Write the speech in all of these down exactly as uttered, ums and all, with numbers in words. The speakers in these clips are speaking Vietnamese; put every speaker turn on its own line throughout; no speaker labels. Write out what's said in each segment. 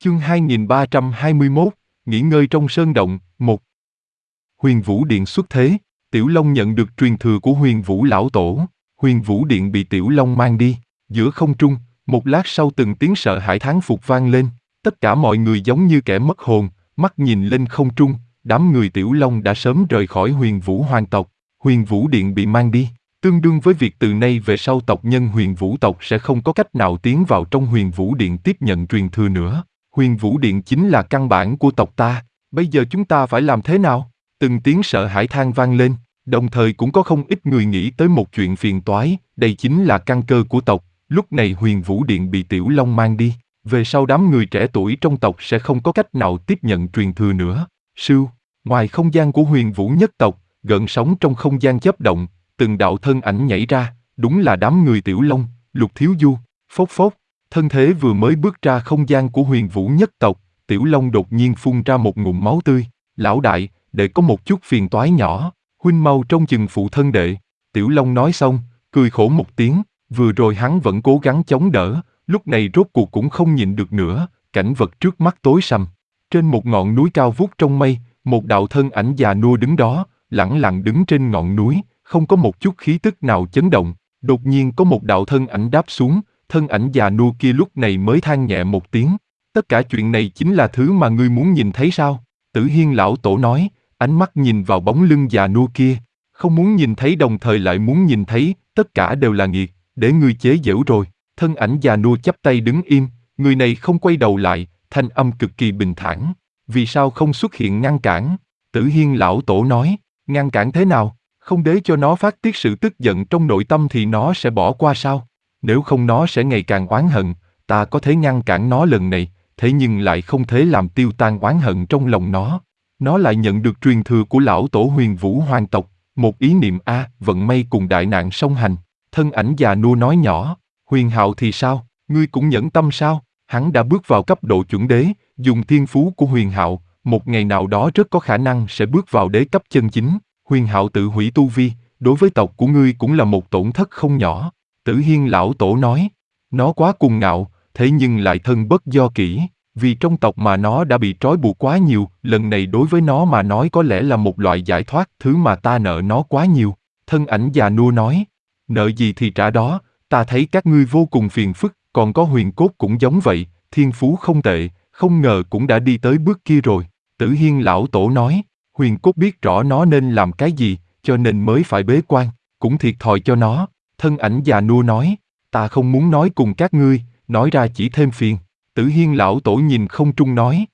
Chương hai nghìn ba trăm hai mươi mốt, nghỉ ngơi trong sơn động, một. Huyền Vũ Điện xuất thế, Tiểu Long nhận được truyền thừa của Huyền Vũ Lão Tổ, Huyền Vũ Điện bị Tiểu Long mang đi, giữa không trung, một lát sau từng tiếng sợ hãi thán phục vang lên, tất cả mọi người giống như kẻ mất hồn, mắt nhìn lên không trung, đám người Tiểu Long đã sớm rời khỏi Huyền Vũ Hoàng tộc, Huyền Vũ Điện bị mang đi, tương đương với việc từ nay về sau tộc nhân Huyền Vũ tộc sẽ không có cách nào tiến vào trong Huyền Vũ Điện tiếp nhận truyền thừa nữa. Huyền Vũ Điện chính là căn bản của tộc ta, bây giờ chúng ta phải làm thế nào? Từng tiếng sợ hãi than vang lên, đồng thời cũng có không ít người nghĩ tới một chuyện phiền toái, đây chính là căn cơ của tộc, lúc này Huyền Vũ Điện bị Tiểu Long mang đi, về sau đám người trẻ tuổi trong tộc sẽ không có cách nào tiếp nhận truyền thừa nữa. Sưu, ngoài không gian của Huyền Vũ nhất tộc, gợn sóng trong không gian chớp động, từng đạo thân ảnh nhảy ra, đúng là đám người Tiểu Long, Lục Thiếu Du, phốc phốc. Thân thế vừa mới bước ra không gian của Huyền Vũ nhất tộc, Tiểu Long đột nhiên phun ra một ngụm máu tươi. Lão đại, đệ có một chút phiền toái nhỏ, huynh mau trông chừng phụ thân đệ. Tiểu Long nói xong, cười khổ một tiếng, vừa rồi hắn vẫn cố gắng chống đỡ, lúc này rốt cuộc cũng không nhịn được nữa, cảnh vật trước mắt tối sầm. Trên một ngọn núi cao vút trong mây, một đạo thân ảnh già nua đứng đó, lẳng lặng đứng trên ngọn núi, không có một chút khí tức nào chấn động. Đột nhiên có một đạo thân ảnh đáp xuống, thân ảnh già nua kia lúc này mới than nhẹ một tiếng. Tất cả chuyện này chính là thứ mà ngươi muốn nhìn thấy sao? Tử Hiên lão tổ nói, ánh mắt nhìn vào bóng lưng già nua kia. Không muốn nhìn thấy đồng thời lại muốn nhìn thấy, tất cả đều là nghiệt, để ngươi chế giễu rồi. Thân ảnh già nua chắp tay đứng im, người này không quay đầu lại, thanh âm cực kỳ bình thản. Vì sao không xuất hiện ngăn cản? Tử Hiên lão tổ nói, ngăn cản thế nào? Không để cho nó phát tiết sự tức giận trong nội tâm thì nó sẽ bỏ qua sao? Nếu không nó sẽ ngày càng oán hận, ta có thể ngăn cản nó lần này, thế nhưng lại không thể làm tiêu tan oán hận trong lòng nó. Nó lại nhận được truyền thừa của lão tổ Huyền Vũ Hoàng tộc, một ý niệm a, vận may cùng đại nạn song hành. Thân ảnh già nua nói nhỏ, Huyền Hạo thì sao, ngươi cũng nhẫn tâm sao? Hắn đã bước vào cấp độ chuẩn đế, dùng thiên phú của Huyền Hạo, một ngày nào đó rất có khả năng sẽ bước vào đế cấp chân chính. Huyền Hạo tự hủy tu vi, đối với tộc của ngươi cũng là một tổn thất không nhỏ. Tử Hiên lão tổ nói, nó quá cuồng ngạo, thế nhưng lại thân bất do kỷ, vì trong tộc mà nó đã bị trói buộc quá nhiều, lần này đối với nó mà nói có lẽ là một loại giải thoát, thứ mà ta nợ nó quá nhiều. Thân ảnh già nua nói, nợ gì thì trả đó, ta thấy các ngươi vô cùng phiền phức, còn có Huyền Cốt cũng giống vậy, thiên phú không tệ, không ngờ cũng đã đi tới bước kia rồi. Tử Hiên lão tổ nói, Huyền Cốt biết rõ nó nên làm cái gì, cho nên mới phải bế quan, cũng thiệt thòi cho nó. Thân ảnh già nua nói, ta không muốn nói cùng các ngươi, nói ra chỉ thêm phiền. Tử Hiên lão tổ nhìn không trung nói,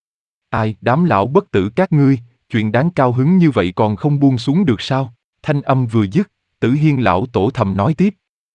ai, đám lão bất tử các ngươi, chuyện đáng cao hứng như vậy còn không buông xuống được sao? Thanh âm vừa dứt, Tử Hiên lão tổ thầm nói tiếp,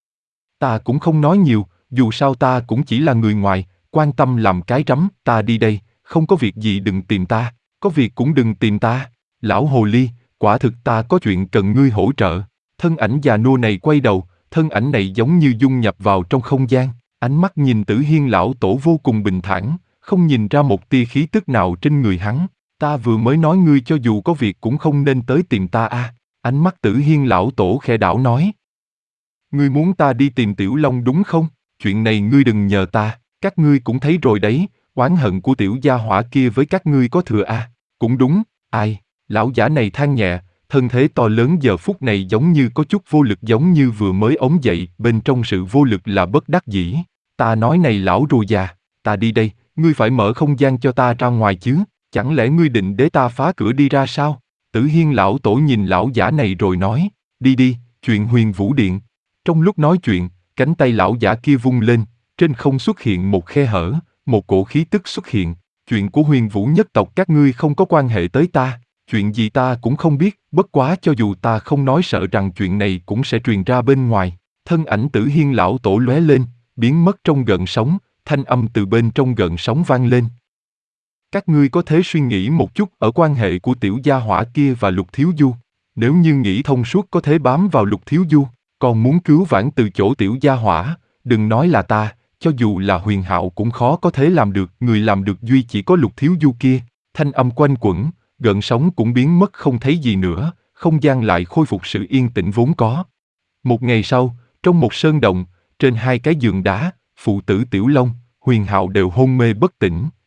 ta cũng không nói nhiều, dù sao ta cũng chỉ là người ngoài, quan tâm làm cái rắm, ta đi đây, không có việc gì đừng tìm ta, có việc cũng đừng tìm ta. Lão hồ ly, quả thực ta có chuyện cần ngươi hỗ trợ. Thân ảnh già nua này quay đầu, thân ảnh này giống như dung nhập vào trong không gian, ánh mắt nhìn Tử Hiên lão tổ vô cùng bình thản, không nhìn ra một tia khí tức nào trên người hắn. Ta vừa mới nói ngươi cho dù có việc cũng không nên tới tìm ta a. À. Ánh mắt Tử Hiên lão tổ khẽ đảo nói, ngươi muốn ta đi tìm Tiểu Long đúng không? Chuyện này ngươi đừng nhờ ta, các ngươi cũng thấy rồi đấy, oán hận của tiểu gia hỏa kia với các ngươi có thừa a. À. Cũng đúng, ai? Lão giả này than nhẹ, thân thế to lớn giờ phút này giống như có chút vô lực, giống như vừa mới ốm dậy, bên trong sự vô lực là bất đắc dĩ. Ta nói này lão rùa già, ta đi đây, ngươi phải mở không gian cho ta ra ngoài chứ, chẳng lẽ ngươi định để ta phá cửa đi ra sao? Tử Hiên lão tổ nhìn lão giả này rồi nói, đi đi, chuyện Huyền Vũ Điện. Trong lúc nói chuyện, cánh tay lão giả kia vung lên, trên không xuất hiện một khe hở, một cổ khí tức xuất hiện. Chuyện của Huyền Vũ nhất tộc các ngươi không có quan hệ tới ta. Chuyện gì ta cũng không biết, bất quá cho dù ta không nói sợ rằng chuyện này cũng sẽ truyền ra bên ngoài. Thân ảnh Tử Hiên lão tổ lóe lên, biến mất trong gợn sóng, thanh âm từ bên trong gợn sóng vang lên. Các ngươi có thể suy nghĩ một chút ở quan hệ của tiểu gia hỏa kia và Lục Thiếu Du. Nếu như nghĩ thông suốt có thể bám vào Lục Thiếu Du, còn muốn cứu vãn từ chỗ tiểu gia hỏa, đừng nói là ta, cho dù là Huyền Hạo cũng khó có thể làm được, người làm được duy chỉ có Lục Thiếu Du kia. Thanh âm quanh quẩn, gợn sóng cũng biến mất không thấy gì nữa, không gian lại khôi phục sự yên tĩnh vốn có. Một ngày sau, trong một sơn động, trên hai cái giường đá, phụ tử Tiểu Long, Huyền Hạo đều hôn mê bất tỉnh,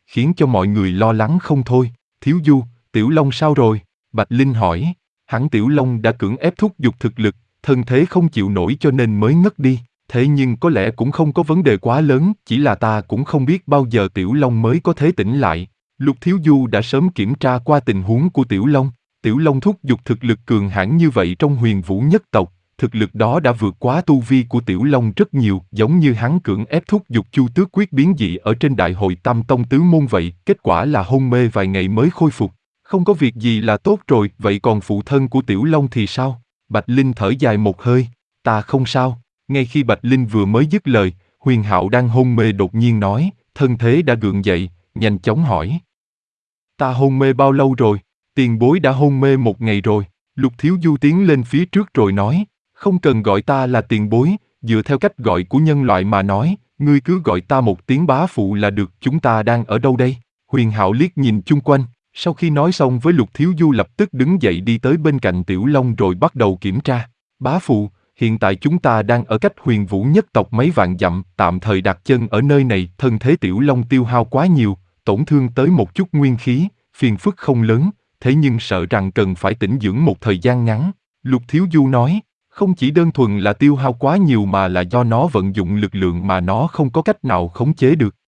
khiến cho mọi người lo lắng không thôi. Thiếu Du, Tiểu Long sao rồi? Bạch Linh hỏi. Hắn Tiểu Long đã cưỡng ép thúc giục thực lực, thân thế không chịu nổi cho nên mới ngất đi. Thế nhưng có lẽ cũng không có vấn đề quá lớn, chỉ là ta cũng không biết bao giờ Tiểu Long mới có thể tỉnh lại. Lục Thiếu Du đã sớm kiểm tra qua tình huống của Tiểu Long. Tiểu Long thúc giục thực lực cường hãn như vậy trong Huyền Vũ nhất tộc, thực lực đó đã vượt quá tu vi của Tiểu Long rất nhiều, giống như hắn cưỡng ép thúc giục Chu Tước quyết biến dị ở trên đại hội Tam Tông tứ môn vậy, kết quả là hôn mê vài ngày mới khôi phục. Không có việc gì là tốt rồi, vậy còn phụ thân của Tiểu Long thì sao? Bạch Linh thở dài một hơi, ta không sao. Ngay khi Bạch Linh vừa mới dứt lời, Huyền Hạo đang hôn mê đột nhiên nói, thân thế đã gượng dậy, nhanh chóng hỏi. Ta hôn mê bao lâu rồi? Tiền bối đã hôn mê một ngày rồi. Lục Thiếu Du tiến lên phía trước rồi nói, không cần gọi ta là tiền bối, dựa theo cách gọi của nhân loại mà nói, ngươi cứ gọi ta một tiếng bá phụ là được. Chúng ta đang ở đâu đây? Huyền Hạo liếc nhìn chung quanh, sau khi nói xong với Lục Thiếu Du lập tức đứng dậy đi tới bên cạnh Tiểu Long rồi bắt đầu kiểm tra. Bá phụ, hiện tại chúng ta đang ở cách Huyền Vũ nhất tộc mấy vạn dặm, tạm thời đặt chân ở nơi này, thân thế Tiểu Long tiêu hao quá nhiều, tổn thương tới một chút nguyên khí, phiền phức không lớn, thế nhưng sợ rằng cần phải tĩnh dưỡng một thời gian ngắn. Lục Thiếu Du nói, không chỉ đơn thuần là tiêu hao quá nhiều mà là do nó vận dụng lực lượng mà nó không có cách nào khống chế được.